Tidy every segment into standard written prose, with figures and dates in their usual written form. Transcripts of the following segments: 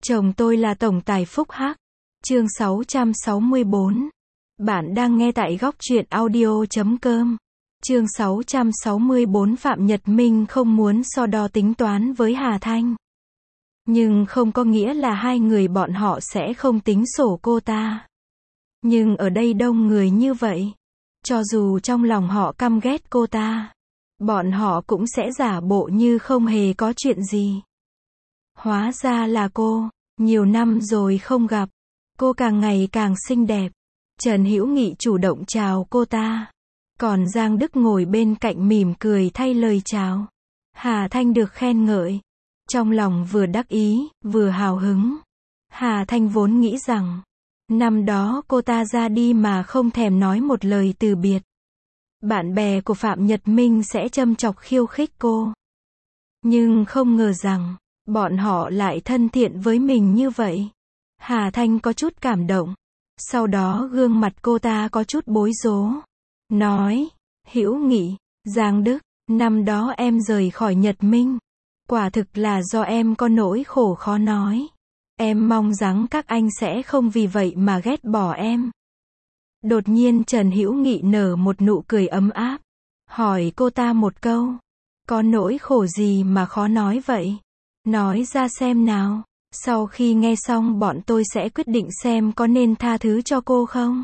Chồng tôi là tổng tài phúc hắc. Chương 664. Bạn đang nghe tại góc truyện audio.com. Chương 664. Phạm Nhật Minh không muốn so đo tính toán với Hà Thanh. Nhưng không có nghĩa là hai người bọn họ sẽ không tính sổ cô ta. Nhưng ở đây đông người như vậy, cho dù trong lòng họ căm ghét cô ta, bọn họ cũng sẽ giả bộ như không hề có chuyện gì. Hóa ra là cô, nhiều năm rồi không gặp, cô càng ngày càng xinh đẹp. Trần Hữu Nghị chủ động chào cô ta, còn Giang Đức ngồi bên cạnh mỉm cười thay lời chào. Hà Thanh được khen ngợi, trong lòng vừa đắc ý, vừa hào hứng. Hà Thanh vốn nghĩ rằng, năm đó cô ta ra đi mà không thèm nói một lời từ biệt, bạn bè của Phạm Nhật Minh sẽ châm chọc khiêu khích cô. Nhưng không ngờ rằng, bọn họ lại thân thiện với mình như vậy. Hà Thanh có chút cảm động. Sau đó gương mặt cô ta có chút bối rối. Nói, Hữu Nghị, Giang Đức, năm đó em rời khỏi Nhật Minh. Quả thực là do em có nỗi khổ khó nói. Em mong rằng các anh sẽ không vì vậy mà ghét bỏ em. Đột nhiên Trần Hữu Nghị nở một nụ cười ấm áp. Hỏi cô ta một câu. Có nỗi khổ gì mà khó nói vậy? Nói ra xem nào. Sau khi nghe xong bọn tôi sẽ quyết định xem có nên tha thứ cho cô không?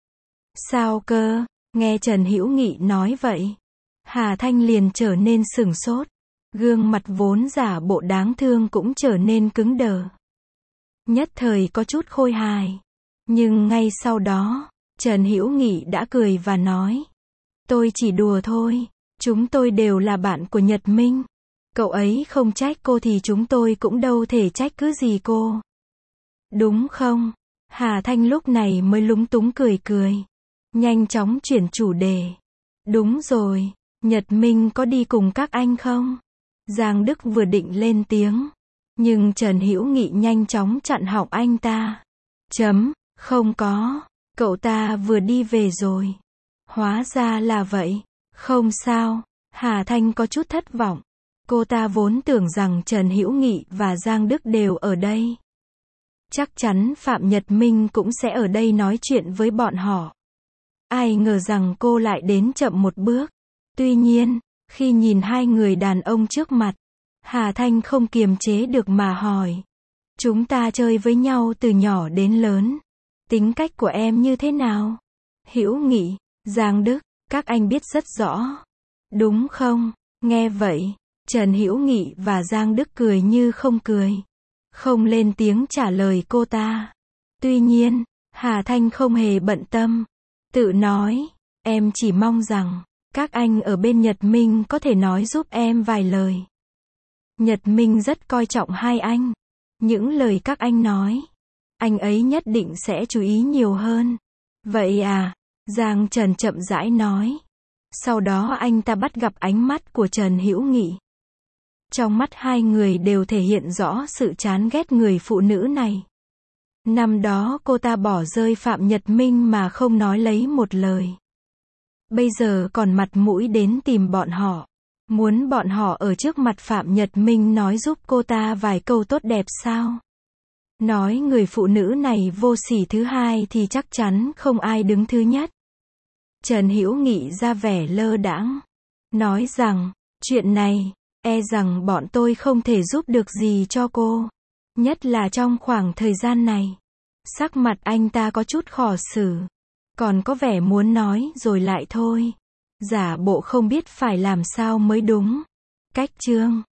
Sao cơ? Nghe Trần Hữu Nghị nói vậy, Hà Thanh liền trở nên sửng sốt. Gương mặt vốn giả bộ đáng thương cũng trở nên cứng đờ. Nhất thời có chút khôi hài. Nhưng ngay sau đó, Trần Hữu Nghị đã cười và nói. Tôi chỉ đùa thôi. Chúng tôi đều là bạn của Nhật Minh. Cậu ấy không trách cô thì chúng tôi cũng đâu thể trách cứ gì cô. Đúng không? Hà Thanh lúc này mới lúng túng cười cười. Nhanh chóng chuyển chủ đề. Đúng rồi, Nhật Minh có đi cùng các anh không? Giang Đức vừa định lên tiếng. Nhưng Trần Hữu Nghị nhanh chóng chặn họng anh ta. Không có. Cậu ta vừa đi về rồi. Hóa ra là vậy. Không sao. Hà Thanh có chút thất vọng. Cô ta vốn tưởng rằng Trần Hữu Nghị và Giang Đức đều ở đây. Chắc chắn Phạm Nhật Minh cũng sẽ ở đây nói chuyện với bọn họ. Ai ngờ rằng cô lại đến chậm một bước. Tuy nhiên, khi nhìn hai người đàn ông trước mặt, Hà Thanh không kiềm chế được mà hỏi. Chúng ta chơi với nhau từ nhỏ đến lớn. Tính cách của em như thế nào? Hữu Nghị, Giang Đức, các anh biết rất rõ. Đúng không? Nghe vậy, Trần Hữu Nghị và Giang Đức cười như không cười. Không lên tiếng trả lời cô ta. Tuy nhiên, Hà Thanh không hề bận tâm. Tự nói, em chỉ mong rằng, các anh ở bên Nhật Minh có thể nói giúp em vài lời. Nhật Minh rất coi trọng hai anh. Những lời các anh nói, anh ấy nhất định sẽ chú ý nhiều hơn. Vậy à? Giang Trần chậm rãi nói. Sau đó anh ta bắt gặp ánh mắt của Trần Hữu Nghị. Trong mắt hai người đều thể hiện rõ sự chán ghét người phụ nữ này. Năm đó cô ta bỏ rơi Phạm Nhật Minh mà không nói lấy một lời. Bây giờ còn mặt mũi đến tìm bọn họ. Muốn bọn họ ở trước mặt Phạm Nhật Minh nói giúp cô ta vài câu tốt đẹp sao? Nói người phụ nữ này vô sỉ thứ hai thì chắc chắn không ai đứng thứ nhất. Trần Hữu Nghị ra vẻ lơ đãng. Nói rằng, chuyện này, e rằng bọn tôi không thể giúp được gì cho cô. Nhất là trong khoảng thời gian này. Sắc mặt anh ta có chút khó xử. Còn có vẻ muốn nói rồi lại thôi. Giả bộ không biết phải làm sao mới đúng. Cách chương